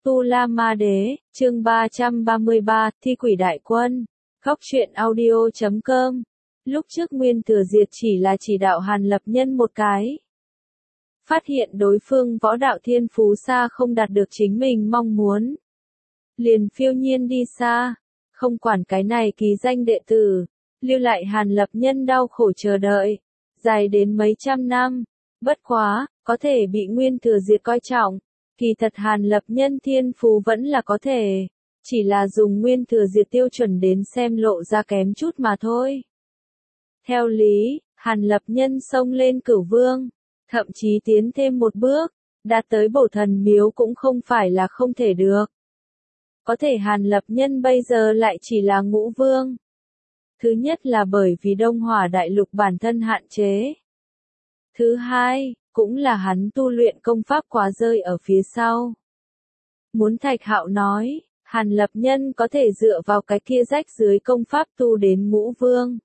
Tu La Ma Đế, chương 333, Thi Quỷ Đại Quân. Góc truyện audio.com. Lúc trước Nguyên Thừa Diệt chỉ là chỉ đạo Hàn Lập Nhân một cái. Phát hiện đối phương võ đạo thiên phú xa không đạt được chính mình mong muốn. Liền phiêu nhiên đi xa, không quản cái này ký danh đệ tử, lưu lại Hàn Lập Nhân đau khổ chờ đợi, dài đến mấy trăm năm. Bất quá, có thể bị Nguyên Thừa Diệt coi trọng. Kỳ thật Hàn Lập Nhân thiên phú vẫn là có thể, chỉ là dùng Nguyên Thừa Diệt tiêu chuẩn đến xem lộ ra kém chút mà thôi. Theo lý, Hàn Lập Nhân xông lên Cửu Vương, thậm chí tiến thêm một bước, đạt tới Bổ Thần Miếu cũng không phải là không thể được. Có thể Hàn Lập Nhân bây giờ lại chỉ là Ngũ Vương. Thứ nhất là bởi vì Đông Hỏa Đại Lục bản thân hạn chế. Thứ hai, cũng là hắn tu luyện công pháp quá rơi ở phía sau. Muốn Thạch Hạo nói, Hàn Lập Nhân có thể dựa vào cái kia rách dưới công pháp tu đến Ngũ Vương.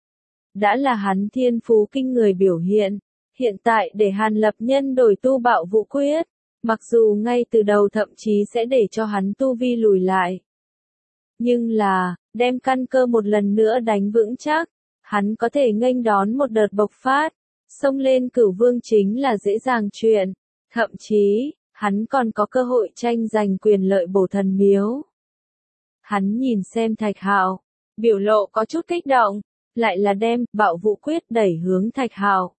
Đã là hắn thiên phú kinh người biểu hiện, hiện tại để Hàn Lập Nhân đổi tu Bạo Vũ Quyết, mặc dù ngay từ đầu thậm chí sẽ để cho hắn tu vi lùi lại. Nhưng là, đem căn cơ một lần nữa đánh vững chắc, hắn có thể nghênh đón một đợt bộc phát. Xông lên Cửu Vương chính là dễ dàng chuyện, thậm chí, hắn còn có cơ hội tranh giành quyền lợi Bổ Thần Miếu. Hắn nhìn xem Thạch Hạo, biểu lộ có chút kích động, lại là đem Bạo Vũ Quyết đẩy hướng Thạch Hạo.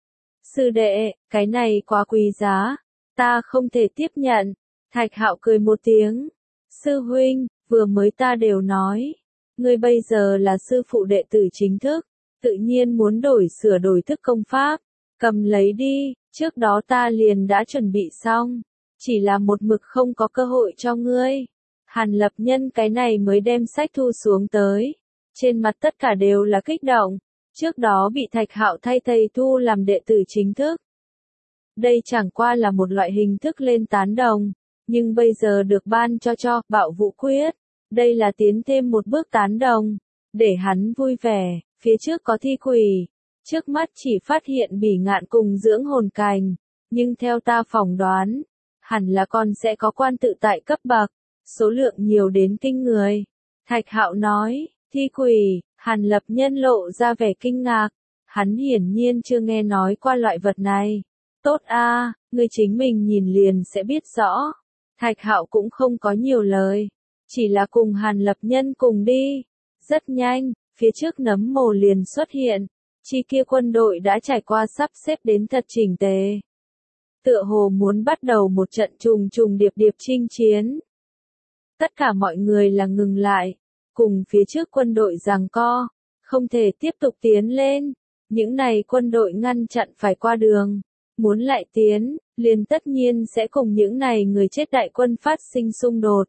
Sư đệ, cái này quá quý giá, ta không thể tiếp nhận. Thạch Hạo cười một tiếng. Sư huynh, vừa mới ta đều nói, ngươi bây giờ là sư phụ đệ tử chính thức. Tự nhiên muốn sửa đổi thức công pháp, cầm lấy đi, trước đó ta liền đã chuẩn bị xong, chỉ là một mực không có cơ hội cho ngươi. Hàn Lập Nhân cái này mới đem sách thu xuống tới, trên mặt tất cả đều là kích động, trước đó bị Thạch Hạo thay thầy thu làm đệ tử chính thức. Đây chẳng qua là một loại hình thức lên tán đồng, nhưng bây giờ được ban cho Bạo Vũ Quyết, đây là tiến thêm một bước tán đồng, để hắn vui vẻ. Phía trước có thi quỷ, trước mắt chỉ phát hiện Bỉ Ngạn cùng Dưỡng Hồn Cành, nhưng theo ta phỏng đoán, hẳn là còn sẽ có quan tự tại cấp bậc, số lượng nhiều đến kinh người. Thạch Hạo nói, thi quỷ, Hàn Lập Nhân lộ ra vẻ kinh ngạc, hắn hiển nhiên chưa nghe nói qua loại vật này. Tốt a, người chính mình nhìn liền sẽ biết rõ. Thạch Hạo cũng không có nhiều lời, chỉ là cùng Hàn Lập Nhân cùng đi. Rất nhanh, phía trước nấm mồ liền xuất hiện, chi kia quân đội đã trải qua sắp xếp đến thật chỉnh tề. Tựa hồ muốn bắt đầu một trận trùng trùng điệp điệp chinh chiến. Tất cả mọi người là ngừng lại, cùng phía trước quân đội giằng co, không thể tiếp tục tiến lên. Những này quân đội ngăn chặn phải qua đường, muốn lại tiến, liền tất nhiên sẽ cùng những này người chết đại quân phát sinh xung đột.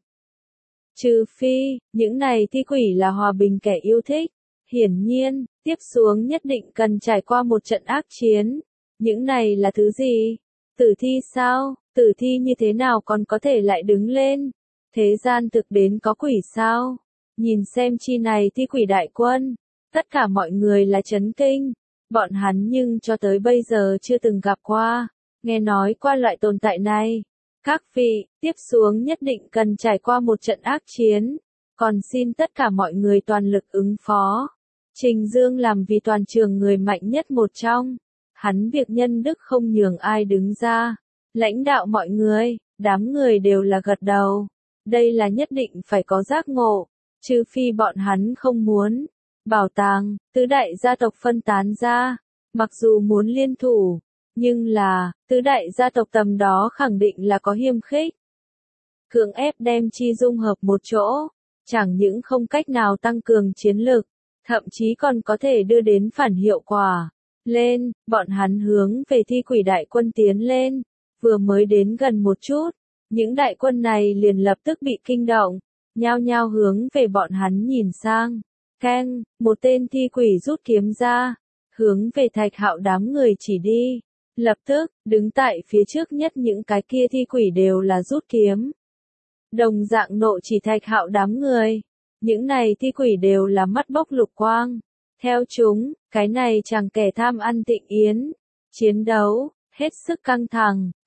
Trừ phi, những này thi quỷ là hòa bình kẻ yêu thích. Hiển nhiên, tiếp xuống nhất định cần trải qua một trận ác chiến. Những này là thứ gì? Tử thi sao? Tử thi như thế nào còn có thể lại đứng lên? Thế gian thực đến có quỷ sao? Nhìn xem chi này thi quỷ đại quân. Tất cả mọi người là chấn kinh. Bọn hắn nhưng cho tới bây giờ chưa từng gặp qua, nghe nói qua loại tồn tại này. Các vị, tiếp xuống nhất định cần trải qua một trận ác chiến. Còn xin tất cả mọi người toàn lực ứng phó. Trình Dương làm vì toàn trường người mạnh nhất một trong. Hắn việc nhân đức không nhường ai đứng ra. Lãnh đạo mọi người, đám người đều là gật đầu. Đây là nhất định phải có giác ngộ. Trừ phi bọn hắn không muốn. Bảo tàng, tứ đại gia tộc phân tán ra. Mặc dù muốn liên thủ, nhưng là, tứ đại gia tộc tầm đó khẳng định là có hiềm khích. Cưỡng ép đem chi dung hợp một chỗ. Chẳng những không cách nào tăng cường chiến lực, thậm chí còn có thể đưa đến phản hiệu quả. Lên, bọn hắn hướng về thi quỷ đại quân tiến lên, vừa mới đến gần một chút, những đại quân này liền lập tức bị kinh động, nhao nhao hướng về bọn hắn nhìn sang. Keng, một tên thi quỷ rút kiếm ra, hướng về Thạch Hạo đám người chỉ đi. Lập tức, đứng tại phía trước nhất những cái kia thi quỷ đều là rút kiếm. Đồng dạng nộ chỉ Thạch Hạo đám người. Những này thi quỷ đều là mắt bốc lục quang. Theo chúng, cái này chẳng kẻ tham ăn tịnh yến. Chiến đấu, hết sức căng thẳng,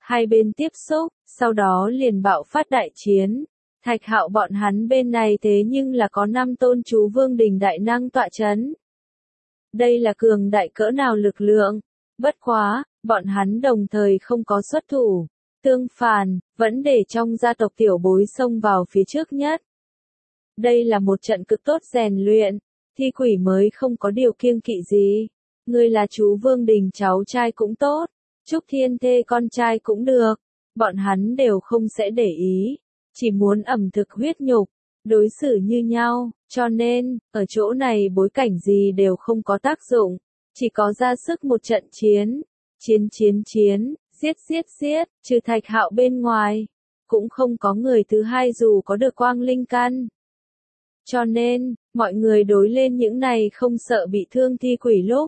Hai bên tiếp xúc, sau đó liền bạo phát đại chiến. Thạch Hạo bọn hắn bên này thế nhưng là có 5 tôn chú vương đình đại năng tọa chấn. Đây là cường đại cỡ nào lực lượng. Bất quá, bọn hắn đồng thời không có xuất thủ. Tương phàn, vẫn để trong gia tộc tiểu bối xông vào phía trước nhất. Đây là một trận cực tốt rèn luyện. Thi quỷ mới không có điều kiêng kỵ gì. Ngươi là chú vương đình cháu trai cũng tốt. Trúc Thiên Thê con trai cũng được. Bọn hắn đều không sẽ để ý. Chỉ muốn ẩm thực huyết nhục, đối xử như nhau, cho nên, ở chỗ này bối cảnh gì đều không có tác dụng, chỉ có ra sức một trận chiến, giết, trừ Thạch Hạo bên ngoài, cũng không có người thứ hai dù có được quang linh căn. Cho nên, mọi người đối lên những này không sợ bị thương thi quỷ lúc.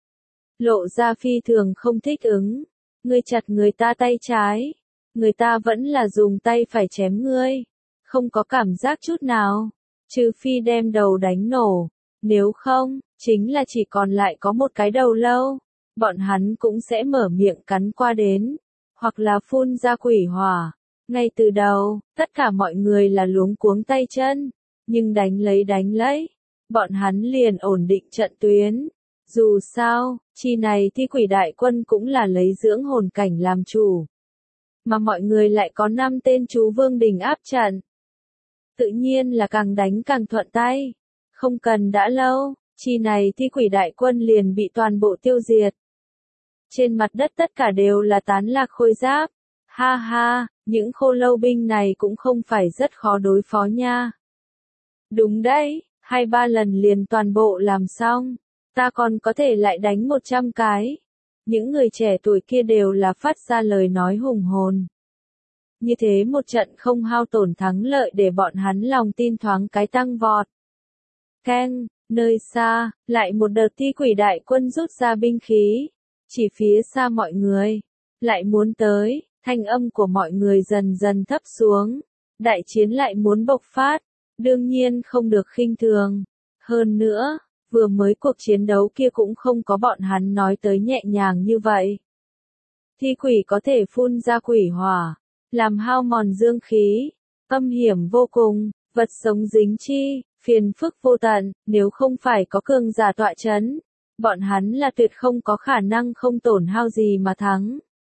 Lộ ra phi thường không thích ứng, ngươi chặt người ta tay trái. Người ta vẫn là dùng tay phải chém ngươi. Không có cảm giác chút nào. Trừ phi đem đầu đánh nổ. Nếu không, chính là chỉ còn lại có một cái đầu lâu. Bọn hắn cũng sẽ mở miệng cắn qua đến. Hoặc là phun ra quỷ hỏa. Ngay từ đầu, tất cả mọi người là luống cuống tay chân. Nhưng đánh lấy. Bọn hắn liền ổn định trận tuyến. Dù sao, chi này thi quỷ đại quân cũng là lấy dưỡng hồn cảnh làm chủ. Mà mọi người lại có 5 tên chú vương đình áp trận. Tự nhiên là càng đánh càng thuận tay. Không cần đã lâu, chi này thi quỷ đại quân liền bị toàn bộ tiêu diệt. Trên mặt đất tất cả đều là tán lạc khôi giáp. Ha ha, những khô lâu binh này cũng không phải rất khó đối phó nha. Đúng đấy, 2-3 lần liền toàn bộ làm xong. Ta còn có thể lại đánh 100 cái. Những người trẻ tuổi kia đều là phát ra lời nói hùng hồn. Như thế một trận không hao tổn thắng lợi để bọn hắn lòng tin thoáng cái tăng vọt. Keng, nơi xa, lại một đợt thi quỷ đại quân rút ra binh khí. Chỉ phía xa mọi người, lại muốn tới, thanh âm của mọi người dần dần thấp xuống. Đại chiến lại muốn bộc phát, đương nhiên không được khinh thường. Hơn nữa, vừa mới cuộc chiến đấu kia cũng không có bọn hắn nói tới nhẹ nhàng như vậy. Thi quỷ có thể phun ra quỷ hỏa, làm hao mòn dương khí, âm hiểm vô cùng, vật sống dính chi, phiền phức vô tận, nếu không phải có cường giả tọa chấn, bọn hắn là tuyệt không có khả năng không tổn hao gì mà thắng.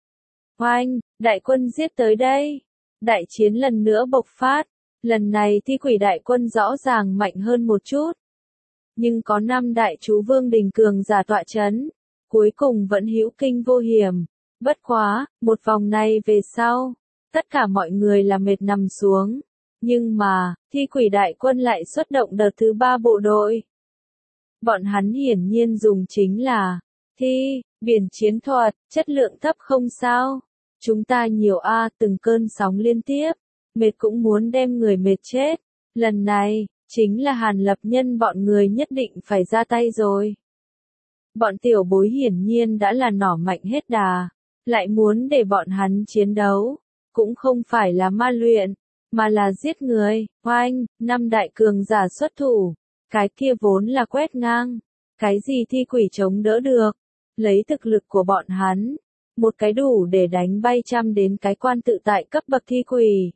Oanh, đại quân giết tới đây. Đại chiến lần nữa bộc phát, lần này thi quỷ đại quân rõ ràng mạnh hơn một chút. Nhưng có 5 đại chú vương đình cường giả tọa chấn, cuối cùng vẫn hữu kinh vô hiểm. Bất quá, một vòng này về sau, tất cả mọi người là mệt nằm xuống. Nhưng mà, thi quỷ đại quân lại xuất động đợt thứ 3 bộ đội. Bọn hắn hiển nhiên dùng chính là biển chiến thuật, chất lượng thấp không sao. Chúng ta nhiều từng cơn sóng liên tiếp, mệt cũng muốn đem người mệt chết. Lần này, chính là Hàn Lập Nhân bọn người nhất định phải ra tay rồi. Bọn tiểu bối hiển nhiên đã là nỏ mạnh hết đà, lại muốn để bọn hắn chiến đấu, cũng không phải là ma luyện, mà là giết người. Oanh, 5 đại cường giả xuất thủ, cái kia vốn là quét ngang, cái gì thi quỷ chống đỡ được, lấy thực lực của bọn hắn, một cái đủ để đánh bay trăm đến cái quan tự tại cấp bậc thi quỷ.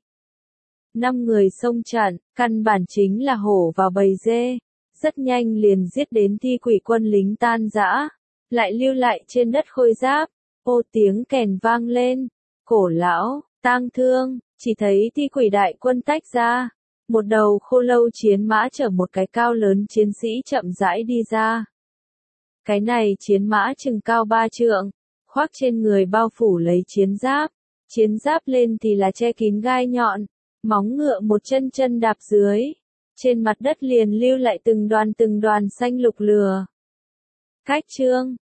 5 người xông trận, căn bản chính là hổ vào bầy dê, rất nhanh liền giết đến thi quỷ quân lính tan rã, lại lưu lại trên đất khôi giáp. Ô tiếng kèn vang lên, cổ lão, tang thương, chỉ thấy thi quỷ đại quân tách ra, một đầu khô lâu chiến mã chở một cái cao lớn chiến sĩ chậm rãi đi ra. Cái này chiến mã chừng cao 3 trượng, khoác trên người bao phủ lấy chiến giáp lên thì là che kín gai nhọn, móng ngựa một chân chân đạp dưới, trên mặt đất liền lưu lại từng đoàn xanh lục lửa. Cách chương